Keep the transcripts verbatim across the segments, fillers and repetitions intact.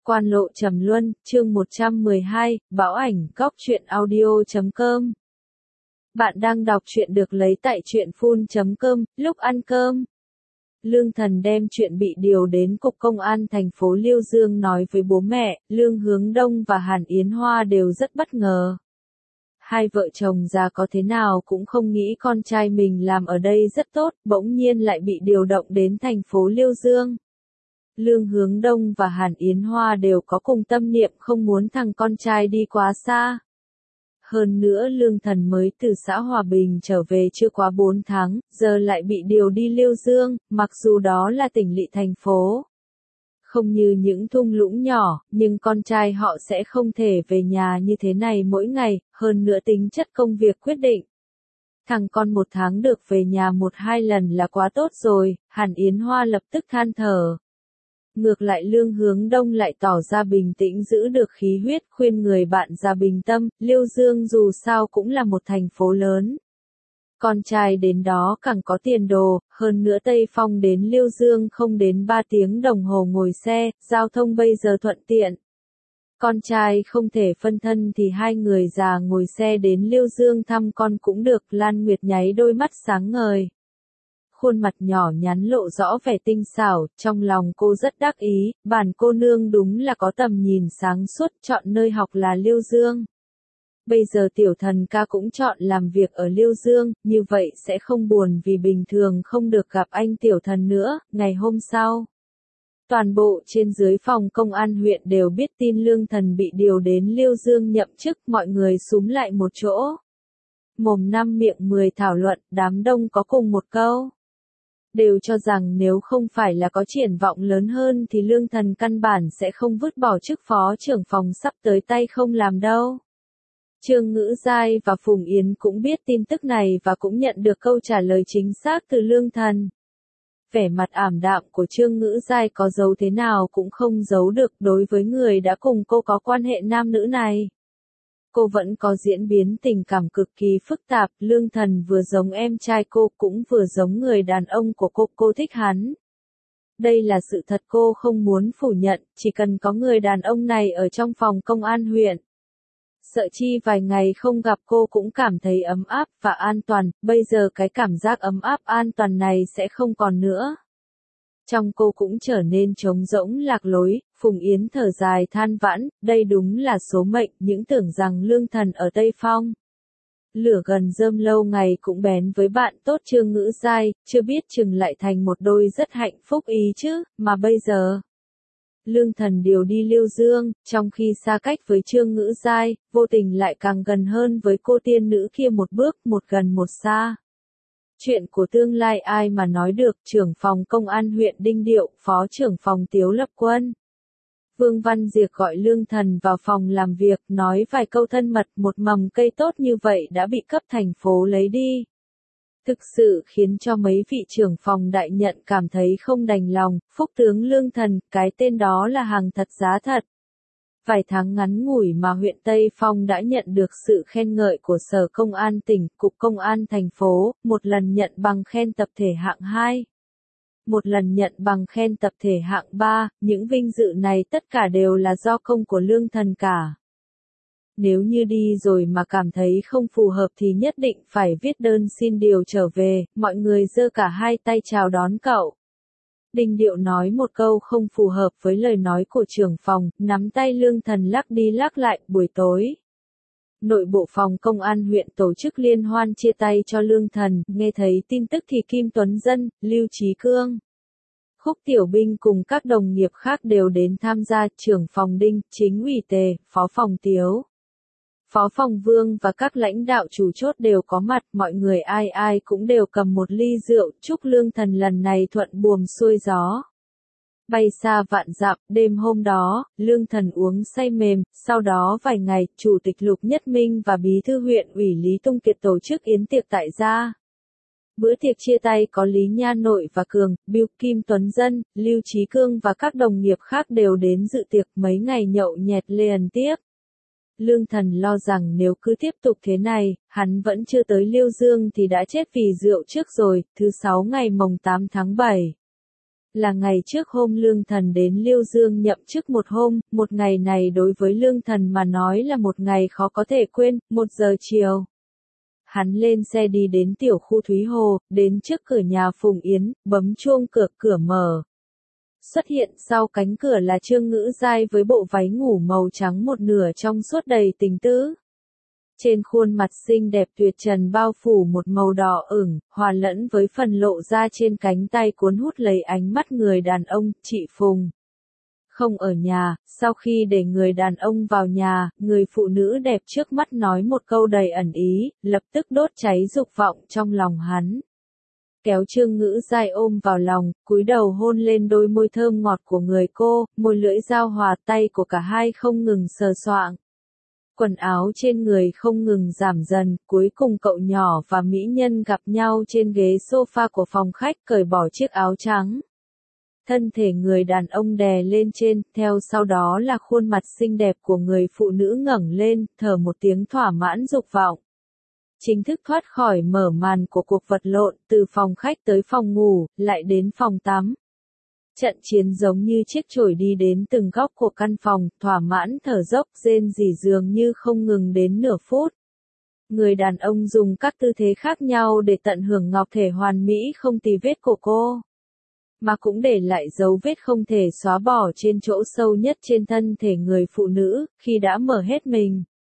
Quan lộ trầm luân, chương một trăm mười hai, Bão ảnh, góc truyện audio chấm com. Bạn đang đọc truyện được lấy tại truyện phun chấm com, lúc ăn cơm. Lương Thần đem chuyện bị điều đến Cục Công an thành phố Liêu Dương nói với bố mẹ, Lương Hướng Đông và Hàn Yến Hoa đều rất bất ngờ. Hai vợ chồng già có thế nào cũng không nghĩ con trai mình làm ở đây rất tốt, bỗng nhiên lại bị điều động đến thành phố Liêu Dương. Lương Hướng Đông và Hàn Yến Hoa đều có cùng tâm niệm không muốn thằng con trai đi quá xa. Hơn nữa Lương Thần mới từ xã Hòa Bình trở về chưa quá bốn tháng, giờ lại bị điều đi Liêu Dương, mặc dù đó là tỉnh lỵ thành phố. Không như những thung lũng nhỏ, nhưng con trai họ sẽ không thể về nhà như thế này mỗi ngày, hơn nữa tính chất công việc quyết định. Thằng con một tháng được về nhà một hai lần là quá tốt rồi, Hàn Yến Hoa lập tức than thở. Ngược lại Lương Hướng Đông lại tỏ ra bình tĩnh giữ được khí huyết khuyên người bạn ra bình tâm, Liêu Dương dù sao cũng là một thành phố lớn. Con trai đến đó càng có tiền đồ, hơn nữa Tây Phong đến Liêu Dương không đến ba tiếng đồng hồ ngồi xe, giao thông bây giờ thuận tiện. Con trai không thể phân thân thì hai người già ngồi xe đến Liêu Dương thăm con cũng được, Lan Nguyệt nháy đôi mắt sáng ngời. Khuôn mặt nhỏ nhắn lộ rõ vẻ tinh xảo, trong lòng cô rất đắc ý, bản cô nương đúng là có tầm nhìn sáng suốt, chọn nơi học là Liêu Dương. Bây giờ tiểu thần ca cũng chọn làm việc ở Liêu Dương, như vậy sẽ không buồn vì bình thường không được gặp anh tiểu thần nữa. Ngày hôm sau, toàn bộ trên dưới phòng công an huyện đều biết tin Lương Thần bị điều đến Liêu Dương nhậm chức, mọi người xúm lại một chỗ. Mồm năm miệng mười thảo luận, đám đông có cùng một câu. Đều cho rằng nếu không phải là có triển vọng lớn hơn thì Lương Thần căn bản sẽ không vứt bỏ chức phó trưởng phòng sắp tới tay không làm đâu. Trương Ngữ Giai và Phùng Yến cũng biết tin tức này và cũng nhận được câu trả lời chính xác từ Lương Thần. Vẻ mặt ảm đạm của Trương Ngữ Giai có giấu thế nào cũng không giấu được đối với người đã cùng cô có quan hệ nam nữ này. Cô vẫn có diễn biến tình cảm cực kỳ phức tạp, Lương Thần vừa giống em trai cô cũng vừa giống người đàn ông của cô, cô thích hắn. Đây là sự thật cô không muốn phủ nhận, chỉ cần có người đàn ông này ở trong phòng công an huyện. Sợ chi vài ngày không gặp cô cũng cảm thấy ấm áp và an toàn, bây giờ cái cảm giác ấm áp an toàn này sẽ không còn nữa. Trong cô cũng trở nên trống rỗng lạc lối, Phùng Yến thở dài than vãn, đây đúng là số mệnh, những tưởng rằng Lương Thần ở Tây Phong. Lửa gần rơm lâu ngày cũng bén với bạn tốt Trương Ngữ Giai, chưa biết chừng lại thành một đôi rất hạnh phúc ý chứ, mà bây giờ. Lương Thần điều đi Liêu Dương, trong khi xa cách với Trương Ngữ Giai, vô tình lại càng gần hơn với cô tiên nữ kia một bước, một gần một xa. Chuyện của tương lai ai mà nói được, trưởng phòng công an huyện Đinh Điệu, phó trưởng phòng Tiếu Lập Quân. Vương Văn Diệc gọi Lương Thần vào phòng làm việc, nói vài câu thân mật, một mầm cây tốt như vậy đã bị cấp thành phố lấy đi. Thực sự khiến cho mấy vị trưởng phòng đại nhận cảm thấy không đành lòng, Phúc tướng Lương Thần, cái tên đó là hàng thật giá thật. Vài tháng ngắn ngủi mà huyện Tây Phong đã nhận được sự khen ngợi của Sở Công an tỉnh, Cục Công an thành phố, một lần nhận bằng khen tập thể hạng hai. Một lần nhận bằng khen tập thể hạng ba, những vinh dự này tất cả đều là do công của Lương Thần cả. Nếu như đi rồi mà cảm thấy không phù hợp thì nhất định phải viết đơn xin điều trở về, mọi người giơ cả hai tay chào đón cậu. Đinh Điệu nói một câu không phù hợp với lời nói của trưởng phòng, nắm tay Lương Thần lắc đi lắc lại, buổi tối. Nội bộ phòng công an huyện tổ chức liên hoan chia tay cho Lương Thần, nghe thấy tin tức thì Kim Tuấn Dân, Lưu Trí Cương, Khúc Tiểu Binh cùng các đồng nghiệp khác đều đến tham gia, trưởng phòng Đinh, chính ủy Tề, phó phòng Tiếu, phó phòng Vương và các lãnh đạo chủ chốt đều có mặt, mọi người ai ai cũng đều cầm một ly rượu, chúc Lương Thần lần này thuận buồm xuôi gió. Bay xa vạn dặm, đêm hôm đó, Lương Thần uống say mềm, sau đó vài ngày, Chủ tịch Lục Nhất Minh và Bí thư huyện ủy Lý Tung Kiệt tổ chức yến tiệc tại gia. Bữa tiệc chia tay có Lý Nha Nội và Cường, Bill Kim Tuấn Dân, Lưu Trí Cương và các đồng nghiệp khác đều đến dự tiệc, mấy ngày nhậu nhẹt liền tiếp. Lương Thần lo rằng nếu cứ tiếp tục thế này, hắn vẫn chưa tới Liêu Dương thì đã chết vì rượu trước rồi. Thứ sáu ngày mồng tám tháng bảy. Là ngày trước hôm Lương Thần đến Liêu Dương nhậm chức một hôm, một ngày này đối với Lương Thần mà nói là một ngày khó có thể quên, một giờ chiều. Hắn lên xe đi đến tiểu khu Thúy Hồ, đến trước cửa nhà Phùng Yến, bấm chuông cửa, cửa mở. Xuất hiện sau cánh cửa là Trương Ngữ Giai với bộ váy ngủ màu trắng một nửa trong suốt đầy tình tứ. Trên khuôn mặt xinh đẹp tuyệt trần bao phủ một màu đỏ ửng, hòa lẫn với phần lộ ra trên cánh tay cuốn hút lấy ánh mắt người đàn ông, chị Phùng. Không ở nhà, sau khi để người đàn ông vào nhà, người phụ nữ đẹp trước mắt nói một câu đầy ẩn ý, lập tức đốt cháy dục vọng trong lòng hắn. Kéo Trương Ngữ Giai ôm vào lòng, cúi đầu hôn lên đôi môi thơm ngọt của người cô, môi lưỡi giao hòa, tay của cả hai không ngừng sờ soạng. Quần áo trên người không ngừng giảm dần, cuối cùng cậu nhỏ và mỹ nhân gặp nhau trên ghế sofa của phòng khách, cởi bỏ chiếc áo trắng. Thân thể người đàn ông đè lên trên, theo sau đó là khuôn mặt xinh đẹp của người phụ nữ ngẩng lên, thở một tiếng thỏa mãn dục vọng. Chính thức thoát khỏi mở màn của cuộc vật lộn, từ phòng khách tới phòng ngủ, lại đến phòng tắm. Trận chiến giống như chiếc chổi đi đến từng góc của căn phòng, thỏa mãn thở dốc, rên rỉ dường như không ngừng đến nửa phút. Người đàn ông dùng các tư thế khác nhau để tận hưởng ngọc thể hoàn mỹ không tì vết của cô, mà cũng để lại dấu vết không thể xóa bỏ trên chỗ sâu nhất trên thân thể người phụ nữ, khi đã mở hết mình.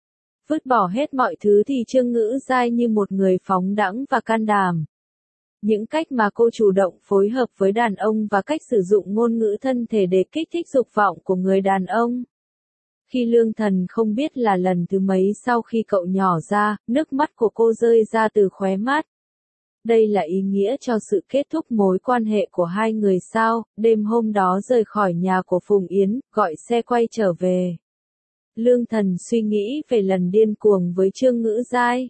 Vứt bỏ hết mọi thứ thì Trương Ngữ Giai như một người phóng đãng và can đảm. Những cách mà cô chủ động phối hợp với đàn ông và cách sử dụng ngôn ngữ thân thể để kích thích dục vọng của người đàn ông. Khi Lương Thần không biết là lần thứ mấy sau khi cậu nhỏ ra, nước mắt của cô rơi ra từ khóe mắt. Đây là ý nghĩa cho sự kết thúc mối quan hệ của hai người sao, đêm hôm đó rời khỏi nhà của Phùng Yến, gọi xe quay trở về. Lương Thần suy nghĩ về lần điên cuồng với Trương Ngữ Giai.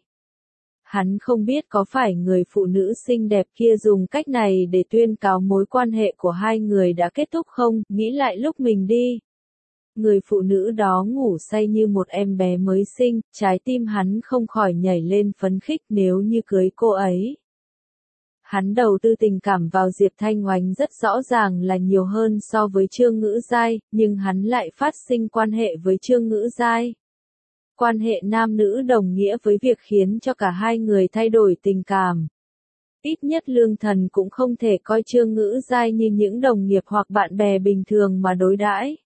Hắn không biết có phải người phụ nữ xinh đẹp kia dùng cách này để tuyên cáo mối quan hệ của hai người đã kết thúc không, nghĩ lại lúc mình đi. Người phụ nữ đó ngủ say như một em bé mới sinh, trái tim hắn không khỏi nhảy lên phấn khích nếu như cưới cô ấy. Hắn đầu tư tình cảm vào Diệp Thanh Oánh rất rõ ràng là nhiều hơn so với Trương Ngữ Giai, nhưng hắn lại phát sinh quan hệ với Trương Ngữ Giai. Quan hệ nam nữ đồng nghĩa với việc khiến cho cả hai người thay đổi tình cảm. Ít nhất Lương Thần cũng không thể coi Trương Ngữ Giai như những đồng nghiệp hoặc bạn bè bình thường mà đối đãi.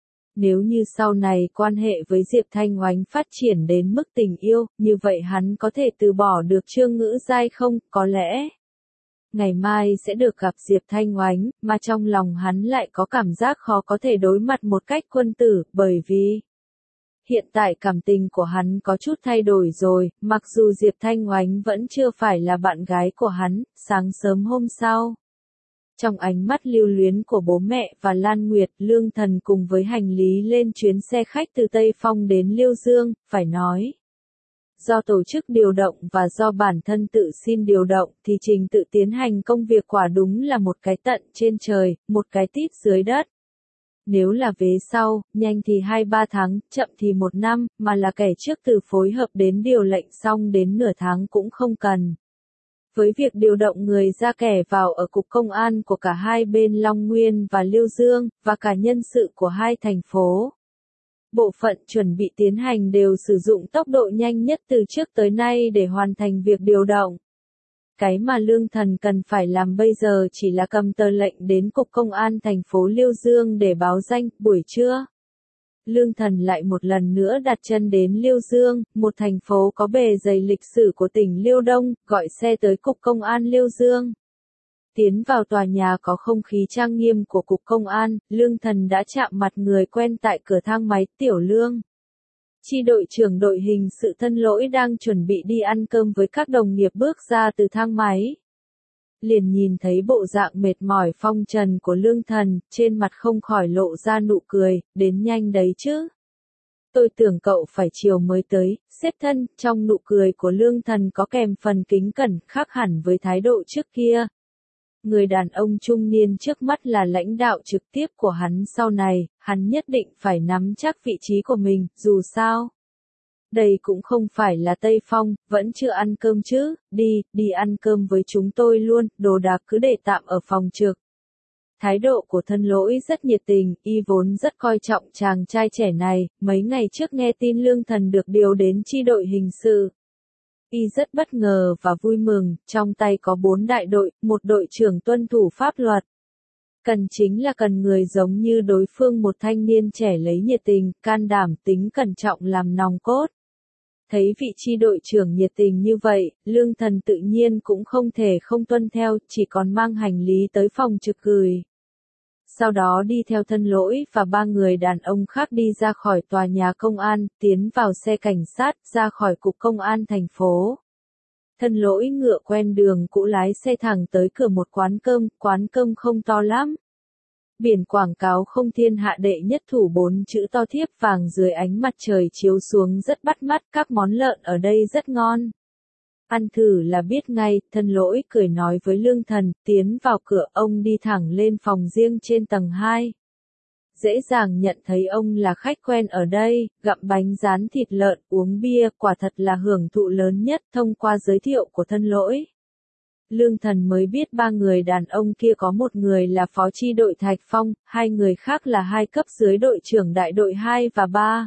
Nếu như sau này quan hệ với Diệp Thanh Oánh phát triển đến mức tình yêu, như vậy hắn có thể từ bỏ được Trương Ngữ Giai không? Có lẽ ngày mai sẽ được gặp Diệp Thanh Oánh, mà trong lòng hắn lại có cảm giác khó có thể đối mặt một cách quân tử, bởi vì hiện tại cảm tình của hắn có chút thay đổi rồi, mặc dù Diệp Thanh Oánh vẫn chưa phải là bạn gái của hắn. Sáng sớm hôm sau, trong ánh mắt lưu luyến của bố mẹ và Lan Nguyệt, Lương Thần cùng với hành lý lên chuyến xe khách từ Tây Phong đến Liêu Dương, phải nói. Do tổ chức điều động và do bản thân tự xin điều động thì trình tự tiến hành công việc quả đúng là một cái tận trên trời, một cái tít dưới đất. Nếu là vế sau, nhanh thì hai ba tháng, chậm thì một năm, mà là kẻ trước từ phối hợp đến điều lệnh xong đến nửa tháng cũng không cần. Với việc điều động người ra kẻ vào ở cục công an của cả hai bên Long Nguyên và Liêu Dương, và cả nhân sự của hai thành phố, bộ phận chuẩn bị tiến hành đều sử dụng tốc độ nhanh nhất từ trước tới nay để hoàn thành việc điều động. Cái mà Lương Thần cần phải làm bây giờ chỉ là cầm tờ lệnh đến cục công an thành phố Liêu Dương để báo danh. Buổi trưa, Lương Thần lại một lần nữa đặt chân đến Liêu Dương, một thành phố có bề dày lịch sử của tỉnh Liêu Đông, gọi xe tới cục công an Liêu Dương. Tiến vào tòa nhà có không khí trang nghiêm của cục công an, Lương Thần đã chạm mặt người quen tại cửa thang máy. Tiểu Lương, chi đội trưởng đội hình sự Thân Lỗi đang chuẩn bị đi ăn cơm với các đồng nghiệp bước ra từ thang máy. Liền nhìn thấy bộ dạng mệt mỏi phong trần của Lương Thần, trên mặt không khỏi lộ ra nụ cười. Đến nhanh đấy chứ. Tôi tưởng cậu phải chiều mới tới, xếp thân. Trong nụ cười của Lương Thần có kèm phần kính cẩn, khác hẳn với thái độ trước kia. Người đàn ông trung niên trước mắt là lãnh đạo trực tiếp của hắn sau này, hắn nhất định phải nắm chắc vị trí của mình, dù sao. Đây cũng không phải là Tây Phong, vẫn chưa ăn cơm chứ, đi, đi ăn cơm với chúng tôi luôn, đồ đạc cứ để tạm ở phòng trực. Thái độ của Thân Lỗi rất nhiệt tình, y vốn rất coi trọng chàng trai trẻ này, mấy ngày trước nghe tin Lương Thần được điều đến chi đội hình sự. Y rất bất ngờ và vui mừng, trong tay có bốn đại đội, một đội trưởng tuân thủ pháp luật. Cần chính là cần người giống như đối phương, một thanh niên trẻ lấy nhiệt tình, can đảm, tính cẩn trọng làm nòng cốt. Thấy vị chi đội trưởng nhiệt tình như vậy, Lương Thần tự nhiên cũng không thể không tuân theo, chỉ còn mang hành lý tới phòng trực gửi. Sau đó đi theo Thân Lỗi và ba người đàn ông khác đi ra khỏi tòa nhà công an, tiến vào xe cảnh sát, ra khỏi cục công an thành phố. Thân Lỗi ngựa quen đường cũ lái xe thẳng tới cửa một quán cơm, quán cơm không to lắm. Biển quảng cáo không thiên hạ đệ nhất thủ bốn chữ to thiếp vàng dưới ánh mặt trời chiếu xuống rất bắt mắt, các món lợn ở đây rất ngon. Ăn thử là biết ngay, Thân Lỗi cười nói với Lương Thần, tiến vào cửa ông đi thẳng lên phòng riêng trên tầng hai. Dễ dàng nhận thấy ông là khách quen ở đây, gặm bánh rán thịt lợn, uống bia, quả thật là hưởng thụ lớn nhất thông qua giới thiệu của Thân Lỗi. Lương Thần mới biết ba người đàn ông kia có một người là phó chi đội Thạch Phong, hai người khác là hai cấp dưới đội trưởng đại đội hai và ba.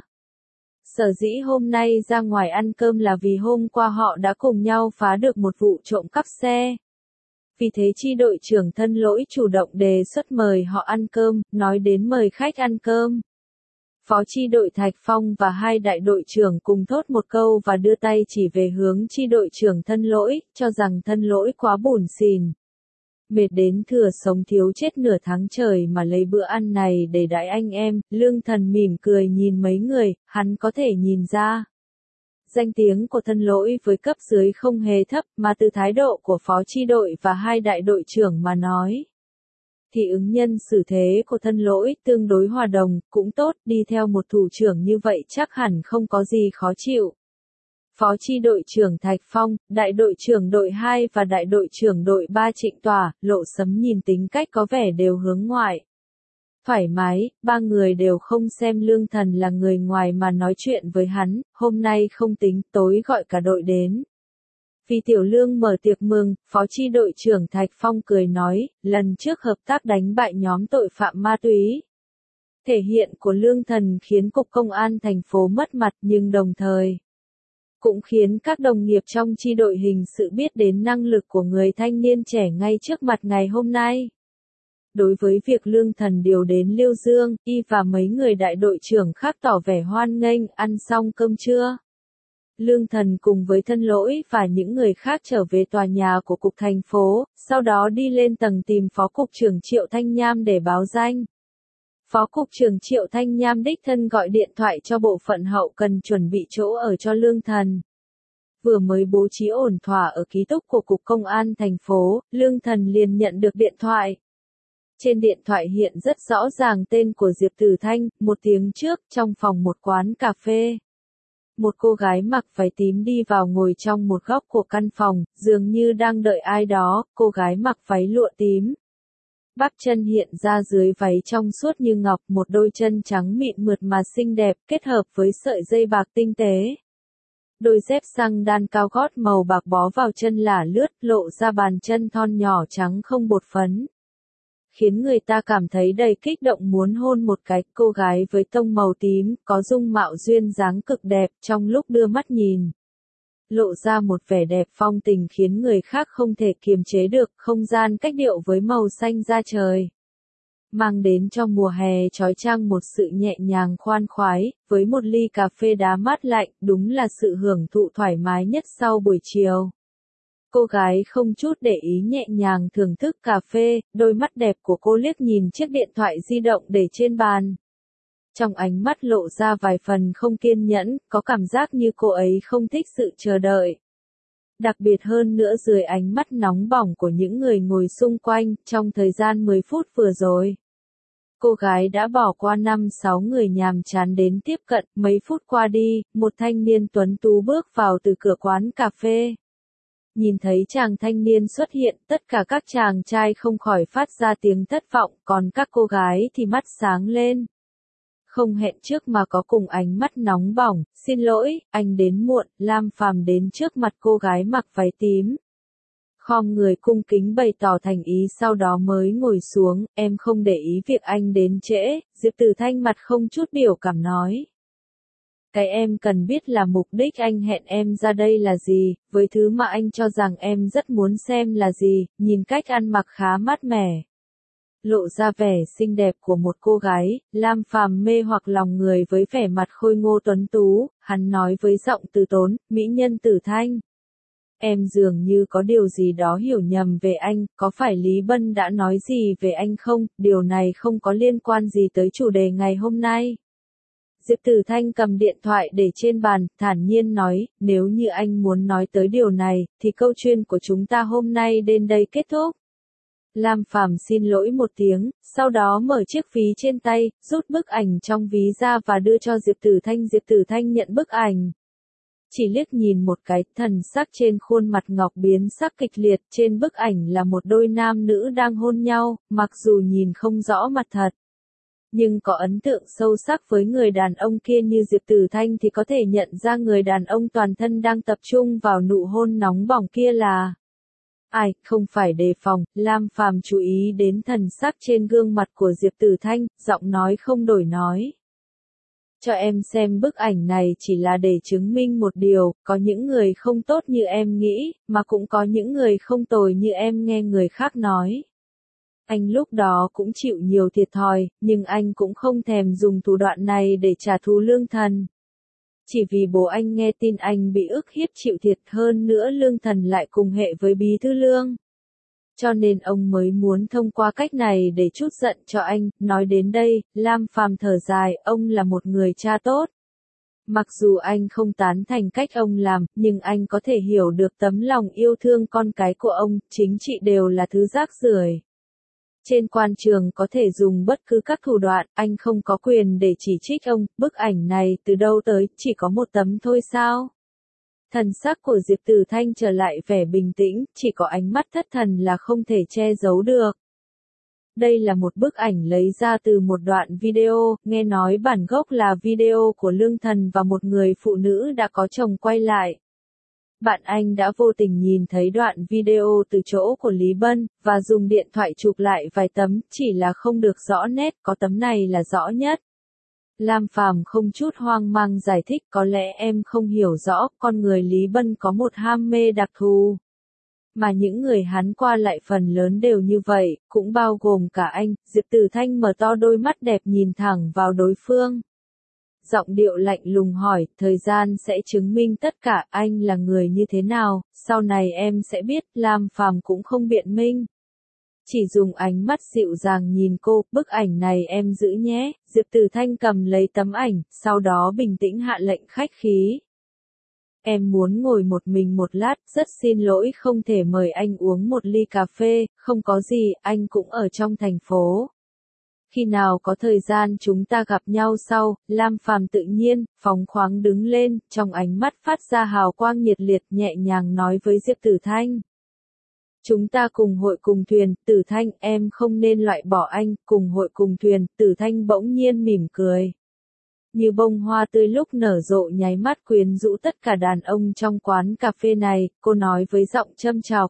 Sở dĩ hôm nay ra ngoài ăn cơm là vì hôm qua họ đã cùng nhau phá được một vụ trộm cắp xe. Vì thế chi đội trưởng Thân Lỗi chủ động đề xuất mời họ ăn cơm, nói đến mời khách ăn cơm. Phó chi đội Thạch Phong và hai đại đội trưởng cùng thốt một câu và đưa tay chỉ về hướng chi đội trưởng Thân Lỗi, cho rằng Thân Lỗi quá bủn xỉn. Mệt đến thừa sống thiếu chết nửa tháng trời mà lấy bữa ăn này để đãi anh em, Lương Thần mỉm cười nhìn mấy người, hắn có thể nhìn ra. Danh tiếng của Thân Lỗi với cấp dưới không hề thấp, mà từ thái độ của phó chi đội và hai đại đội trưởng mà nói. Thì ứng nhân xử thế của Thân Lỗi tương đối hòa đồng, cũng tốt, đi theo một thủ trưởng như vậy chắc hẳn không có gì khó chịu. Phó chi đội trưởng Thạch Phong, đại đội trưởng đội hai và đại đội trưởng đội ba Trịnh Tỏa, Lộ Sấm nhìn tính cách có vẻ đều hướng ngoại. Thoải mái, ba người đều không xem Lương Thần là người ngoài mà nói chuyện với hắn, hôm nay không tính, tối gọi cả đội đến. Vì Tiểu Lương mở tiệc mừng, phó chi đội trưởng Thạch Phong cười nói, lần trước hợp tác đánh bại nhóm tội phạm ma túy. Thể hiện của Lương Thần khiến cục công an thành phố mất mặt nhưng đồng thời cũng khiến các đồng nghiệp trong chi đội hình sự biết đến năng lực của người thanh niên trẻ ngay trước mặt ngày hôm nay. Đối với việc Lương Thần điều đến Liêu Dương, y và mấy người đại đội trưởng khác tỏ vẻ hoan nghênh, ăn xong cơm trưa. Lương Thần cùng với Thân Lỗi và những người khác trở về tòa nhà của cục thành phố, sau đó đi lên tầng tìm phó cục trưởng Triệu Thanh Nham để báo danh. Phó cục trưởng Triệu Thanh Nham đích thân gọi điện thoại cho bộ phận hậu cần chuẩn bị chỗ ở cho Lương Thần. Vừa mới bố trí ổn thỏa ở ký túc của cục công an thành phố, Lương Thần liền nhận được điện thoại. Trên điện thoại hiện rất rõ ràng tên của Diệp Tử Thanh, một tiếng trước, trong phòng một quán cà phê. Một cô gái mặc váy tím đi vào ngồi trong một góc của căn phòng, dường như đang đợi ai đó, cô gái mặc váy lụa tím. Bắp chân hiện ra dưới váy trong suốt như ngọc, một đôi chân trắng mịn mượt mà xinh đẹp, kết hợp với sợi dây bạc tinh tế. Đôi dép xăng đan cao gót màu bạc bó vào chân lả lướt, lộ ra bàn chân thon nhỏ trắng không bột phấn. Khiến người ta cảm thấy đầy kích động muốn hôn một cái. Cô gái với tông màu tím, có dung mạo duyên dáng cực đẹp, trong lúc đưa mắt nhìn. Lộ ra một vẻ đẹp phong tình khiến người khác không thể kiềm chế được, không gian cách điệu với màu xanh da trời. Mang đến cho mùa hè trói chang một sự nhẹ nhàng khoan khoái, với một ly cà phê đá mát lạnh, đúng là sự hưởng thụ thoải mái nhất sau buổi chiều. Cô gái không chút để ý nhẹ nhàng thưởng thức cà phê, đôi mắt đẹp của cô liếc nhìn chiếc điện thoại di động để trên bàn. Trong ánh mắt lộ ra vài phần không kiên nhẫn, có cảm giác như cô ấy không thích sự chờ đợi. Đặc biệt hơn nữa dưới ánh mắt nóng bỏng của những người ngồi xung quanh, trong thời gian mười phút vừa rồi. Cô gái đã bỏ qua năm sáu người nhàm chán đến tiếp cận, mấy phút qua đi, một thanh niên tuấn tú bước vào từ cửa quán cà phê. Nhìn thấy chàng thanh niên xuất hiện, tất cả các chàng trai không khỏi phát ra tiếng thất vọng, còn các cô gái thì mắt sáng lên. Không hẹn trước mà có cùng ánh mắt nóng bỏng, xin lỗi, anh đến muộn, Lam Phàm đến trước mặt cô gái mặc váy tím. Khom người cung kính bày tỏ thành ý sau đó mới ngồi xuống, em không để ý việc anh đến trễ, Diệp Tử Thanh mặt không chút biểu cảm nói. Cái em cần biết là mục đích anh hẹn em ra đây là gì, với thứ mà anh cho rằng em rất muốn xem là gì, nhìn cách ăn mặc khá mát mẻ. Lộ ra vẻ xinh đẹp của một cô gái, Lam Phàm mê hoặc lòng người với vẻ mặt khôi ngô tuấn tú, hắn nói với giọng từ tốn, mỹ nhân Tử Thanh. Em dường như có điều gì đó hiểu nhầm về anh, có phải Lý Bân đã nói gì về anh không, điều này không có liên quan gì tới chủ đề ngày hôm nay. Diệp Tử Thanh cầm điện thoại để trên bàn, thản nhiên nói, nếu như anh muốn nói tới điều này, thì câu chuyện của chúng ta hôm nay đến đây kết thúc. Lam Phàm xin lỗi một tiếng, sau đó mở chiếc ví trên tay, rút bức ảnh trong ví ra và đưa cho Diệp Tử Thanh. Diệp Tử Thanh nhận bức ảnh. Chỉ liếc nhìn một cái, thần sắc trên khuôn mặt ngọc biến sắc kịch liệt, trên bức ảnh là một đôi nam nữ đang hôn nhau, mặc dù nhìn không rõ mặt thật. Nhưng có ấn tượng sâu sắc với người đàn ông kia như Diệp Tử Thanh thì có thể nhận ra người đàn ông toàn thân đang tập trung vào nụ hôn nóng bỏng kia là ai, không phải đề phòng. Lam Phàm chú ý đến thần sắc trên gương mặt của Diệp Tử Thanh, giọng nói không đổi nói. Cho em xem bức ảnh này chỉ là để chứng minh một điều, có những người không tốt như em nghĩ, mà cũng có những người không tồi như em nghe người khác nói. Anh lúc đó cũng chịu nhiều thiệt thòi, nhưng anh cũng không thèm dùng thủ đoạn này để trả thù Lương Thần. Chỉ vì bố anh nghe tin anh bị ức hiếp chịu thiệt, hơn nữa Lương Thần lại cùng hệ với Bí Thư Lương. Cho nên ông mới muốn thông qua cách này để trút giận cho anh. Nói đến đây, Lam Phàm thở dài, ông là một người cha tốt. Mặc dù anh không tán thành cách ông làm, nhưng anh có thể hiểu được tấm lòng yêu thương con cái của ông, chính trị đều là thứ rác rưởi. Trên quan trường có thể dùng bất cứ các thủ đoạn, anh không có quyền để chỉ trích ông. Bức ảnh này từ đâu tới, chỉ có một tấm thôi sao? Thần sắc của Diệp Tử Thanh trở lại vẻ bình tĩnh, chỉ có ánh mắt thất thần là không thể che giấu được. Đây là một bức ảnh lấy ra từ một đoạn video, nghe nói bản gốc là video của Lương Thần và một người phụ nữ đã có chồng quay lại. Bạn anh đã vô tình nhìn thấy đoạn video từ chỗ của Lý Bân, và dùng điện thoại chụp lại vài tấm, chỉ là không được rõ nét, có tấm này là rõ nhất. Lam Phàm không chút hoang mang giải thích, có lẽ em không hiểu rõ, con người Lý Bân có một ham mê đặc thù. Mà những người hắn qua lại phần lớn đều như vậy, cũng bao gồm cả anh. Diệp Tử Thanh mở to đôi mắt đẹp nhìn thẳng vào đối phương. Giọng điệu lạnh lùng hỏi, thời gian sẽ chứng minh tất cả, anh là người như thế nào, sau này em sẽ biết. Lam Phàm cũng không biện minh. Chỉ dùng ánh mắt dịu dàng nhìn cô, bức ảnh này em giữ nhé. Diệp Tử Thanh cầm lấy tấm ảnh, sau đó bình tĩnh hạ lệnh khách khí. Em muốn ngồi một mình một lát, rất xin lỗi không thể mời anh uống một ly cà phê, không có gì, anh cũng ở trong thành phố. Khi nào có thời gian chúng ta gặp nhau sau. Lam Phàm tự nhiên, phóng khoáng đứng lên, trong ánh mắt phát ra hào quang nhiệt liệt, nhẹ nhàng nói với Diệp Tử Thanh. Chúng ta cùng hội cùng thuyền. Tử Thanh, em không nên loại bỏ anh. Cùng hội cùng thuyền. Tử Thanh bỗng nhiên mỉm cười. Như bông hoa tươi lúc nở rộ nháy mắt quyến rũ tất cả đàn ông trong quán cà phê này, cô nói với giọng châm chọc.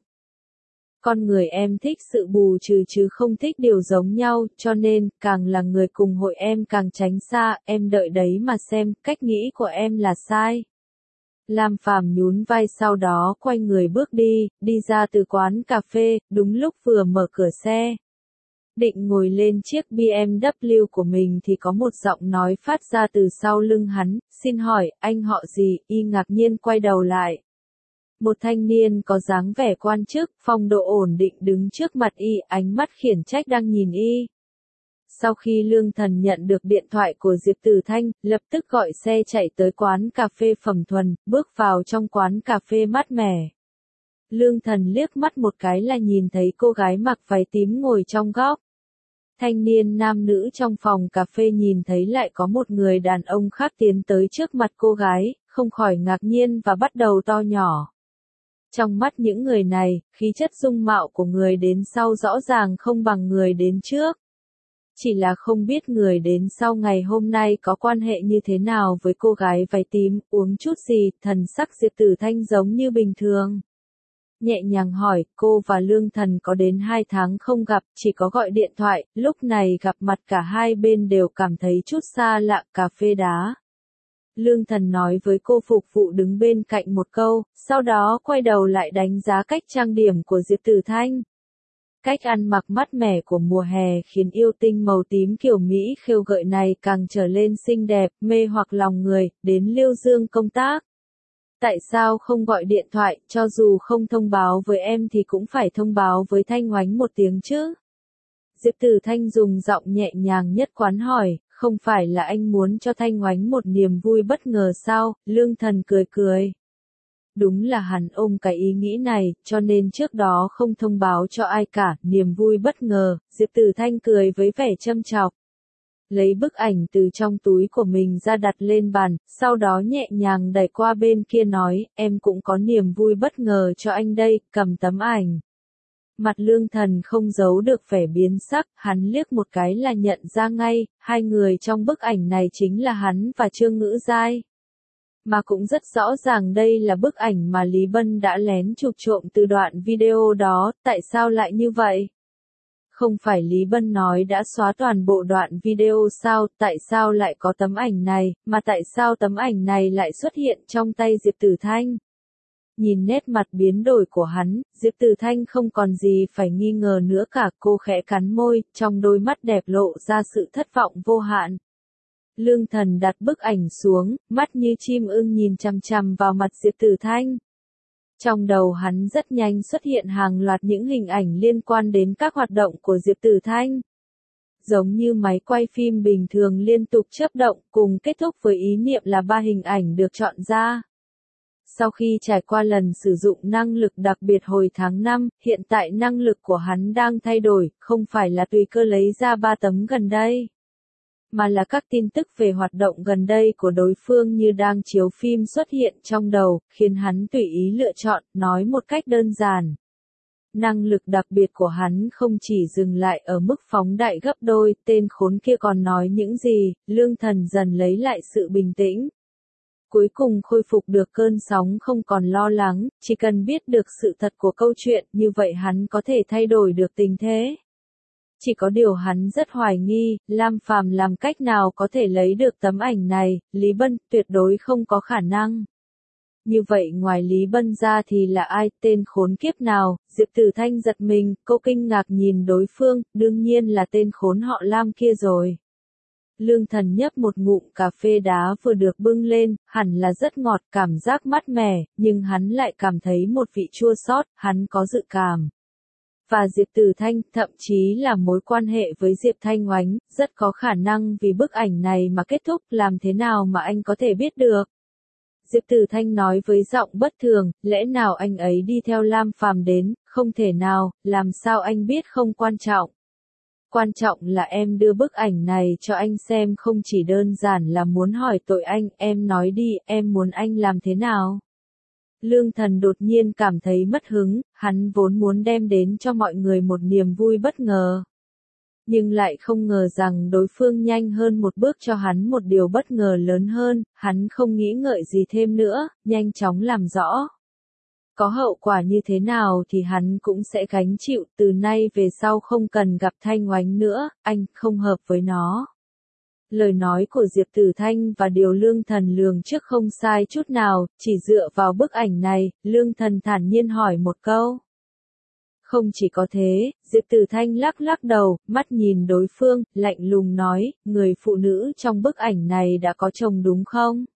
Con người em thích sự bù trừ chứ không thích điều giống nhau, cho nên, càng là người cùng hội em càng tránh xa, em đợi đấy mà xem, cách nghĩ của em là sai. Lam Phàm nhún vai sau đó quay người bước đi, đi ra từ quán cà phê, đúng lúc vừa mở cửa xe. Định ngồi lên chiếc bê em vê của mình thì có một giọng nói phát ra từ sau lưng hắn, xin hỏi, anh họ gì, y ngạc nhiên quay đầu lại. Một thanh niên có dáng vẻ quan chức, phong độ ổn định đứng trước mặt y, ánh mắt khiển trách đang nhìn y. Sau khi Lương Thần nhận được điện thoại của Diệp Tử Thanh, lập tức gọi xe chạy tới quán cà phê Phẩm Thuần, bước vào trong quán cà phê mát mẻ. Lương Thần liếc mắt một cái là nhìn thấy cô gái mặc váy tím ngồi trong góc. Thanh niên nam nữ trong phòng cà phê nhìn thấy lại có một người đàn ông khác tiến tới trước mặt cô gái, không khỏi ngạc nhiên và bắt đầu to nhỏ. Trong mắt những người này, khí chất dung mạo của người đến sau rõ ràng không bằng người đến trước. Chỉ là không biết người đến sau ngày hôm nay có quan hệ như thế nào với cô gái váy tím, uống chút gì, thần sắc Diệp Tử Thanh giống như bình thường. nhẹ nhàng hỏi, cô và Lương Thần có đến hai tháng không gặp, chỉ có gọi điện thoại, lúc này gặp mặt cả hai bên đều cảm thấy chút xa lạ. Cà phê đá. Lương Thần nói với cô phục vụ đứng bên cạnh một câu, sau đó quay đầu lại đánh giá cách trang điểm của Diệp Tử Thanh. Cách ăn mặc mát mẻ của mùa hè khiến yêu tinh màu tím kiểu Mỹ khêu gợi này càng trở lên xinh đẹp, mê hoặc lòng người. Đến Liêu Dương công tác. Tại sao không gọi điện thoại, cho dù không thông báo với em thì cũng phải thông báo với Thanh Oánh một tiếng chứ? Diệp Tử Thanh dùng giọng nhẹ nhàng nhất quán hỏi, không phải là anh muốn cho Thanh Oánh một niềm vui bất ngờ sao? Lương Thần cười cười. Đúng là hắn ôm cái ý nghĩ này, cho nên trước đó không thông báo cho ai cả, niềm vui bất ngờ. Diệp Tử Thanh cười với vẻ châm chọc. Lấy bức ảnh từ trong túi của mình ra đặt lên bàn, sau đó nhẹ nhàng đẩy qua bên kia nói, em cũng có niềm vui bất ngờ cho anh đây, cầm tấm ảnh. Mặt Lương Thần không giấu được vẻ biến sắc, hắn liếc một cái là nhận ra ngay, hai người trong bức ảnh này chính là hắn và Trương Ngữ Giai. Mà cũng rất rõ ràng đây là bức ảnh mà Lý Bân đã lén chụp trộm từ đoạn video đó, tại sao lại như vậy? Không phải Lý Bân nói đã xóa toàn bộ đoạn video sao, tại sao lại có tấm ảnh này, mà tại sao tấm ảnh này lại xuất hiện trong tay Diệp Tử Thanh? Nhìn nét mặt biến đổi của hắn, Diệp Tử Thanh không còn gì phải nghi ngờ nữa cả, cô khẽ cắn môi, trong đôi mắt đẹp lộ ra sự thất vọng vô hạn. Lương Thần đặt bức ảnh xuống, mắt như chim ưng nhìn chằm chằm vào mặt Diệp Tử Thanh. Trong đầu hắn rất nhanh xuất hiện hàng loạt những hình ảnh liên quan đến các hoạt động của Diệp Tử Thanh. Giống như máy quay phim bình thường liên tục chớp động, cùng kết thúc với ý niệm là ba hình ảnh được chọn ra. Sau khi trải qua lần sử dụng năng lực đặc biệt hồi tháng năm, hiện tại năng lực của hắn đang thay đổi, không phải là tùy cơ lấy ra ba tấm gần đây, mà là các tin tức về hoạt động gần đây của đối phương như đang chiếu phim xuất hiện trong đầu, khiến hắn tùy ý lựa chọn, nói một cách đơn giản. Năng lực đặc biệt của hắn không chỉ dừng lại ở mức phóng đại gấp đôi, tên khốn kia còn nói những gì. Lương Thần dần lấy lại sự bình tĩnh. Cuối cùng khôi phục được cơn sóng, không còn lo lắng, chỉ cần biết được sự thật của câu chuyện, như vậy hắn có thể thay đổi được tình thế. Chỉ có điều hắn rất hoài nghi, Lam Phàm làm cách nào có thể lấy được tấm ảnh này, Lý Bân tuyệt đối không có khả năng. Như vậy ngoài Lý Bân ra thì là ai, tên khốn kiếp nào? Diệp Tử Thanh giật mình, cô kinh ngạc nhìn đối phương, đương nhiên là tên khốn họ Lam kia rồi. Lương Thần nhấp một ngụm cà phê đá vừa được bưng lên, hẳn là rất ngọt, cảm giác mát mẻ, nhưng hắn lại cảm thấy một vị chua xót, hắn có dự cảm. Và Diệp Tử Thanh, thậm chí là mối quan hệ với Diệp Thanh Oánh, rất có khả năng vì bức ảnh này mà kết thúc, làm thế nào mà anh có thể biết được? Diệp Tử Thanh nói với giọng bất thường, lẽ nào anh ấy đi theo Lam Phàm đến, không thể nào, làm sao anh biết không quan trọng. Quan trọng là em đưa bức ảnh này cho anh xem không chỉ đơn giản là muốn hỏi tội anh, em nói đi, em muốn anh làm thế nào? Lương Thần đột nhiên cảm thấy mất hứng, hắn vốn muốn đem đến cho mọi người một niềm vui bất ngờ. Nhưng lại không ngờ rằng đối phương nhanh hơn một bước cho hắn một điều bất ngờ lớn hơn, hắn không nghĩ ngợi gì thêm nữa, nhanh chóng làm rõ. Có hậu quả như thế nào thì hắn cũng sẽ gánh chịu, từ nay về sau không cần gặp Thanh Oánh nữa, anh không hợp với nó. Lời nói của Diệp Tử Thanh và điều Lương Thần lường trước không sai chút nào, chỉ dựa vào bức ảnh này, Lương Thần thản nhiên hỏi một câu. Không chỉ có thế, Diệp Tử Thanh lắc lắc đầu, mắt nhìn đối phương, lạnh lùng nói, người phụ nữ trong bức ảnh này đã có chồng đúng không?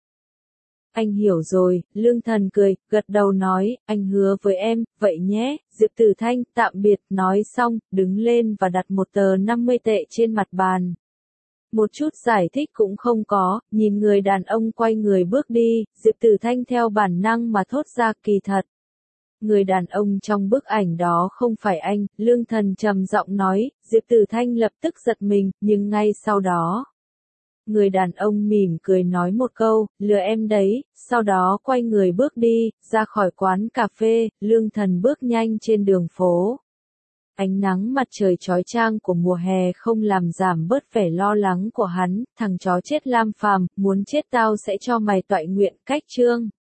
Anh hiểu rồi, Lương Thần cười, gật đầu nói, anh hứa với em, vậy nhé. Diệp Tử Thanh, tạm biệt, nói xong, đứng lên và đặt một tờ năm mươi tệ trên mặt bàn. Một chút giải thích cũng không có, nhìn người đàn ông quay người bước đi, Diệp Tử Thanh theo bản năng mà thốt ra, kỳ thật. Người đàn ông trong bức ảnh đó không phải anh, Lương Thần trầm giọng nói, Diệp Tử Thanh lập tức giật mình, nhưng ngay sau đó. Người đàn ông mỉm cười nói một câu, lừa em đấy, sau đó quay người bước đi, ra khỏi quán cà phê, Lương Thần bước nhanh trên đường phố. Ánh nắng mặt trời chói chang của mùa hè không làm giảm bớt vẻ lo lắng của hắn, thằng chó chết Lam Phàm, muốn chết tao sẽ cho mày toại nguyện, cách chương.